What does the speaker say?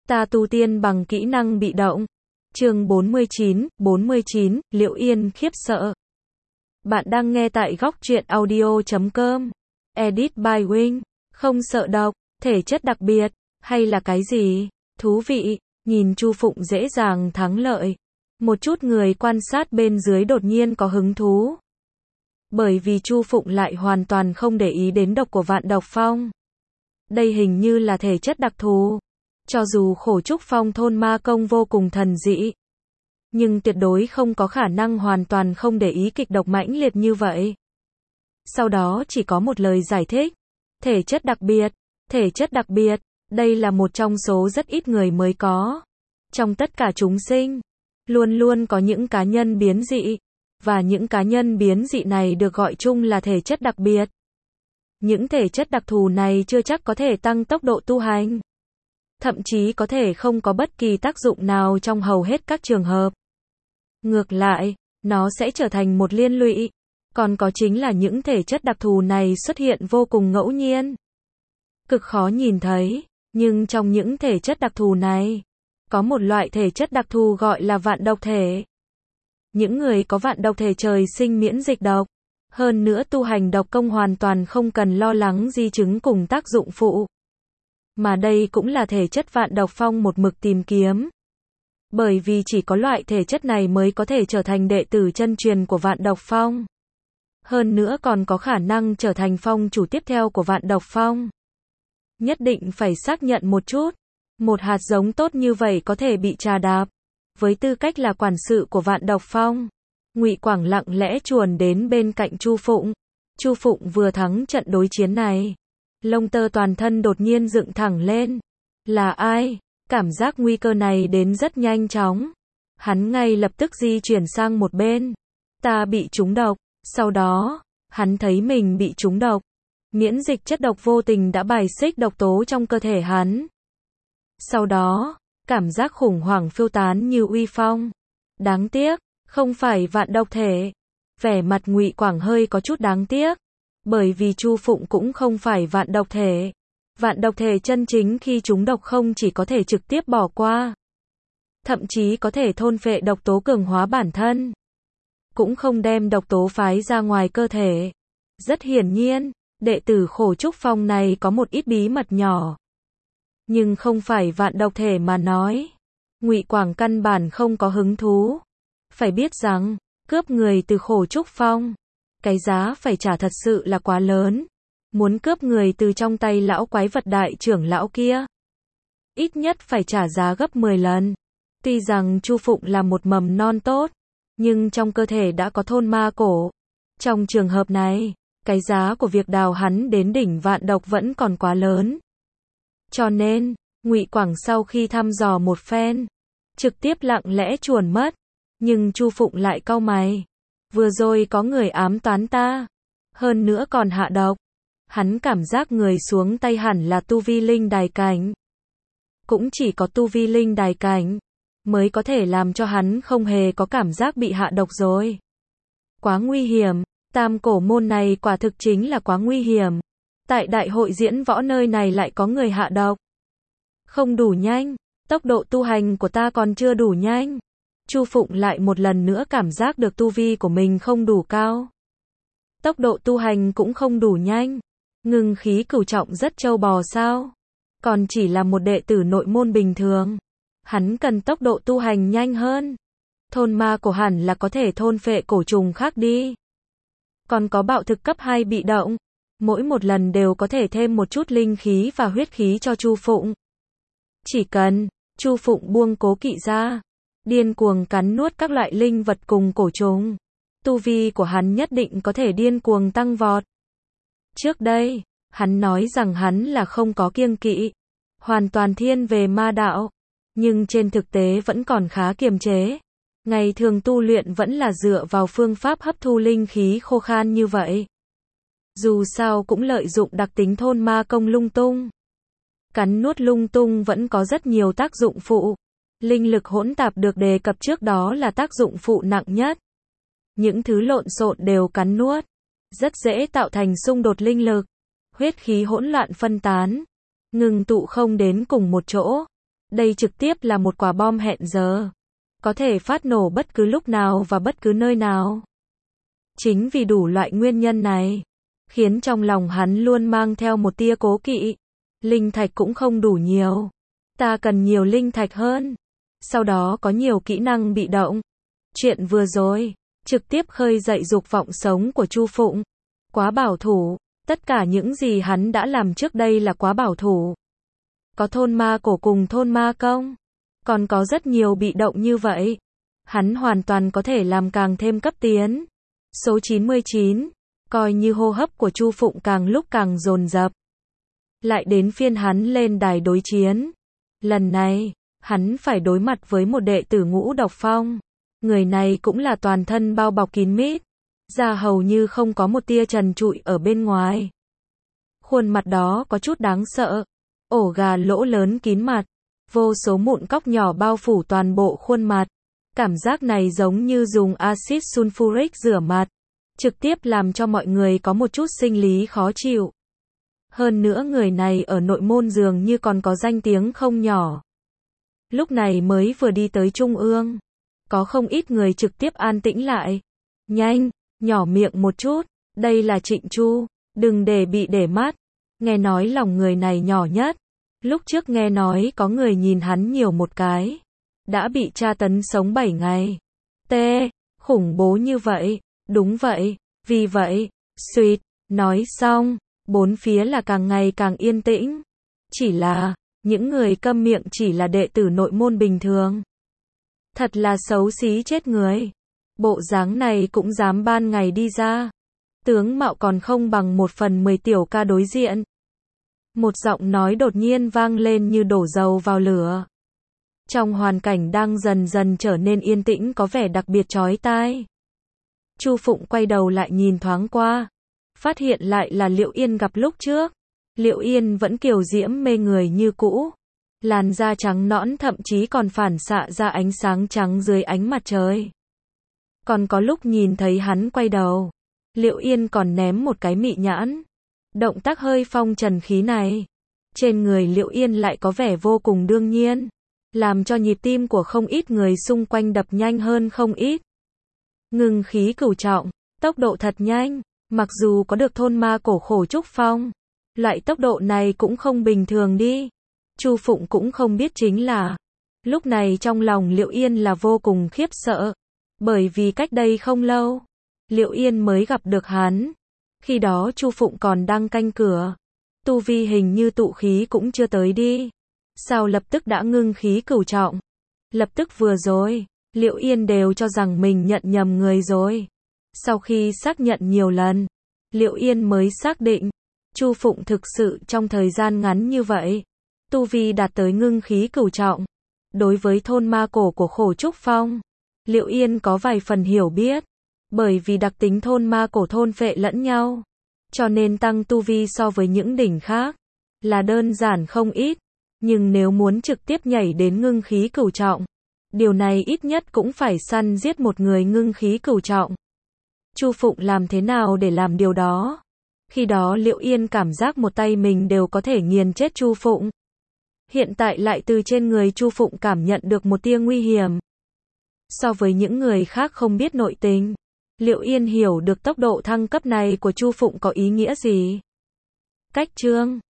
Ta tu tiên bằng kỹ năng bị động. Chương 49, Liệu Yên khiếp sợ. Bạn đang nghe tại góc truyện audio.com. Edit by Wing. Không sợ độc, thể chất đặc biệt, hay là cái gì? Thú vị, nhìn Chu Phụng dễ dàng thắng lợi. Một chút người quan sát bên dưới đột nhiên có hứng thú. Bởi vì Chu Phụng lại hoàn toàn không để ý đến độc của Vạn Độc Phong. Đây hình như là thể chất đặc thù. Cho dù Khổ Trúc Phong thôn ma công vô cùng thần dị, nhưng tuyệt đối không có khả năng hoàn toàn không để ý kịch độc mãnh liệt như vậy. Sau đó chỉ có một lời giải thích. Thể chất đặc biệt. Thể chất đặc biệt, đây là một trong số rất ít người mới có. Trong tất cả chúng sinh, luôn luôn có những cá nhân biến dị. Và những cá nhân biến dị này được gọi chung là thể chất đặc biệt. Những thể chất đặc thù này chưa chắc có thể tăng tốc độ tu hành. Thậm chí có thể không có bất kỳ tác dụng nào trong hầu hết các trường hợp. Ngược lại, nó sẽ trở thành một liên lụy. Còn có chính là những thể chất đặc thù này xuất hiện vô cùng ngẫu nhiên. Cực khó nhìn thấy, nhưng trong những thể chất đặc thù này, có một loại thể chất đặc thù gọi là vạn độc thể. Những người có vạn độc thể trời sinh miễn dịch độc. Hơn nữa tu hành độc công hoàn toàn không cần lo lắng di chứng cùng tác dụng phụ. Mà đây cũng là thể chất Vạn Độc Phong một mực tìm kiếm. Bởi vì chỉ có loại thể chất này mới có thể trở thành đệ tử chân truyền của Vạn Độc Phong. Hơn nữa còn có khả năng trở thành phong chủ tiếp theo của Vạn Độc Phong. Nhất định phải xác nhận một chút. Một hạt giống tốt như vậy có thể bị trà đạp. Với tư cách là quản sự của Vạn Độc Phong, Ngụy Quảng lặng lẽ chuồn đến bên cạnh Chu Phụng. Chu Phụng vừa thắng trận đối chiến này, lông tơ toàn thân đột nhiên dựng thẳng lên. Là ai? Cảm giác nguy cơ này đến rất nhanh chóng. Hắn ngay lập tức di chuyển sang một bên. Ta bị trúng độc. Sau đó, hắn thấy mình bị trúng độc. Miễn dịch chất độc vô tình đã bài xích độc tố trong cơ thể hắn. Sau đó, cảm giác khủng hoảng phiêu tán như uy phong. Đáng tiếc, không phải vạn độc thể. Vẻ mặt Ngụy Quảng hơi có chút đáng tiếc. Bởi vì Chu Phụng cũng không phải vạn độc thể. Vạn độc thể chân chính khi chúng độc không chỉ có thể trực tiếp bỏ qua, thậm chí có thể thôn phệ độc tố cường hóa bản thân. Cũng không đem độc tố phái ra ngoài cơ thể. Rất hiển nhiên, đệ tử Khổ Trúc Phong này có một ít bí mật nhỏ. Nhưng không phải vạn độc thể mà nói. Ngụy Quảng căn bản không có hứng thú. Phải biết rằng, cướp người từ Khổ Trúc Phong, cái giá phải trả thật sự là quá lớn. Muốn cướp người từ trong tay lão quái vật đại trưởng lão kia, ít nhất phải trả giá gấp 10 lần. Tuy rằng Chu Phụng là một mầm non tốt, nhưng trong cơ thể đã có thôn ma cổ. Trong trường hợp này, cái giá của việc đào hắn đến đỉnh vạn độc vẫn còn quá lớn. Cho nên, Ngụy Quảng sau khi thăm dò một phen, trực tiếp lặng lẽ chuồn mất. Nhưng Chu Phụng lại cau mày. Vừa rồi có người ám toán ta. Hơn nữa còn hạ độc. Hắn cảm giác người xuống tay hẳn là tu vi linh đài cảnh. Cũng chỉ có tu vi linh đài cảnh mới có thể làm cho hắn không hề có cảm giác bị hạ độc rồi. Quá nguy hiểm. Tam cổ môn này quả thực chính là quá nguy hiểm. Tại đại hội diễn võ nơi này lại có người hạ độc. Không đủ nhanh. Tốc độ tu hành của ta còn chưa đủ nhanh. Chu Phụng lại một lần nữa cảm giác được tu vi của mình không đủ cao. Tốc độ tu hành cũng không đủ nhanh. Ngưng khí cửu trọng rất trâu bò sao? Còn chỉ là một đệ tử nội môn bình thường. Hắn cần tốc độ tu hành nhanh hơn. Thôn ma cổ hẳn là có thể thôn phệ cổ trùng khác đi. Còn có bạo thực cấp 2 bị động. Mỗi một lần đều có thể thêm một chút linh khí và huyết khí cho Chu Phụng. Chỉ cần Chu Phụng buông cố kỵ ra, điên cuồng cắn nuốt các loại linh vật cùng cổ trùng, tu vi của hắn nhất định có thể điên cuồng tăng vọt. Trước đây, hắn nói rằng hắn là không có kiêng kỵ, hoàn toàn thiên về ma đạo, nhưng trên thực tế vẫn còn khá kiềm chế. Ngày thường tu luyện vẫn là dựa vào phương pháp hấp thu linh khí khô khan như vậy. Dù sao cũng lợi dụng đặc tính thôn ma công lung tung. Cắn nuốt lung tung vẫn có rất nhiều tác dụng phụ. Linh lực hỗn tạp được đề cập trước đó là tác dụng phụ nặng nhất. Những thứ lộn xộn đều cắn nuốt, rất dễ tạo thành xung đột linh lực. Huyết khí hỗn loạn phân tán, ngừng tụ không đến cùng một chỗ. Đây trực tiếp là một quả bom hẹn giờ. Có thể phát nổ bất cứ lúc nào và bất cứ nơi nào. Chính vì đủ loại nguyên nhân này, khiến trong lòng hắn luôn mang theo một tia cố kỵ. Linh thạch cũng không đủ nhiều. Ta cần nhiều linh thạch hơn. Sau đó có nhiều kỹ năng bị động. Chuyện vừa rồi, trực tiếp khơi dậy dục vọng sống của Chu Phụng. Quá bảo thủ. Tất cả những gì hắn đã làm trước đây là quá bảo thủ. Có thôn ma cổ cùng thôn ma công. Còn có rất nhiều bị động như vậy. Hắn hoàn toàn có thể làm càng thêm cấp tiến. Số 99. Coi như hô hấp của Chu Phụng càng lúc càng dồn dập. Lại đến phiên hắn lên đài đối chiến. Lần này, hắn phải đối mặt với một đệ tử Ngũ Độc Phong. Người này cũng là toàn thân bao bọc kín mít. Da hầu như không có một tia trần trụi ở bên ngoài. Khuôn mặt đó có chút đáng sợ. Ổ gà lỗ lớn kín mặt. Vô số mụn cóc nhỏ bao phủ toàn bộ khuôn mặt. Cảm giác này giống như dùng axit sulfuric rửa mặt. Trực tiếp làm cho mọi người có một chút sinh lý khó chịu. Hơn nữa người này ở nội môn dường như còn có danh tiếng không nhỏ. Lúc này mới vừa đi tới Trung ương. Có không ít người trực tiếp an tĩnh lại. Nhanh, nhỏ miệng một chút. Đây là Trịnh Chu. Đừng để bị để mắt. Nghe nói lòng người này nhỏ nhất. Lúc trước nghe nói có người nhìn hắn nhiều một cái. Đã bị tra tấn sống 7 ngày. Khủng bố như vậy. Đúng vậy. Vì vậy, suýt, nói xong, bốn phía là càng ngày càng yên tĩnh. Chỉ là, những người câm miệng chỉ là đệ tử nội môn bình thường. Thật là xấu xí chết người. Bộ dáng này cũng dám ban ngày đi ra. Tướng mạo còn không bằng 1/10 tiểu ca đối diện. Một giọng nói đột nhiên vang lên như đổ dầu vào lửa. Trong hoàn cảnh đang dần dần trở nên yên tĩnh có vẻ đặc biệt chói tai. Chu Phụng quay đầu lại nhìn thoáng qua. Phát hiện lại là Liệu Yên gặp lúc trước. Liệu Yên vẫn kiều diễm mê người như cũ. Làn da trắng nõn thậm chí còn phản xạ ra ánh sáng trắng dưới ánh mặt trời. Còn có lúc nhìn thấy hắn quay đầu, Liệu Yên còn ném một cái mị nhãn. Động tác hơi phong trần khí này, trên người Liệu Yên lại có vẻ vô cùng đương nhiên, làm cho nhịp tim của không ít người xung quanh đập nhanh hơn không ít. Ngưng khí cửu trọng, tốc độ thật nhanh, mặc dù có được thôn ma cổ khổ trúc phong, loại tốc độ này cũng không bình thường đi. Chu Phụng cũng không biết chính là, lúc này trong lòng Liệu Yên là vô cùng khiếp sợ, bởi vì cách đây không lâu, Liệu Yên mới gặp được hắn. Khi đó Chu Phụng còn đang canh cửa, tu vi hình như tụ khí cũng chưa tới đi. Sao lập tức đã ngưng khí cửu trọng? Lập tức vừa rồi, Liệu Yên đều cho rằng mình nhận nhầm người rồi. Sau khi xác nhận nhiều lần, Liệu Yên mới xác định, Chu Phụng thực sự trong thời gian ngắn như vậy, tu vi đạt tới ngưng khí cửu trọng. Đối với thôn ma cổ của khổ trúc phong, Liệu Yên có vài phần hiểu biết, bởi vì đặc tính thôn ma cổ thôn phệ lẫn nhau, cho nên tăng tu vi so với những đỉnh khác là đơn giản không ít, nhưng nếu muốn trực tiếp nhảy đến ngưng khí cửu trọng, điều này ít nhất cũng phải săn giết một người ngưng khí cửu trọng. Chu Phụng làm thế nào để làm điều đó? Khi đó Liệu Yên cảm giác một tay mình đều có thể nghiền chết Chu Phụng. Hiện tại lại từ trên người Chu Phụng cảm nhận được một tia nguy hiểm. So với những người khác không biết nội tình, Liệu Yên hiểu được tốc độ thăng cấp này của Chu Phụng có ý nghĩa gì. Cách chương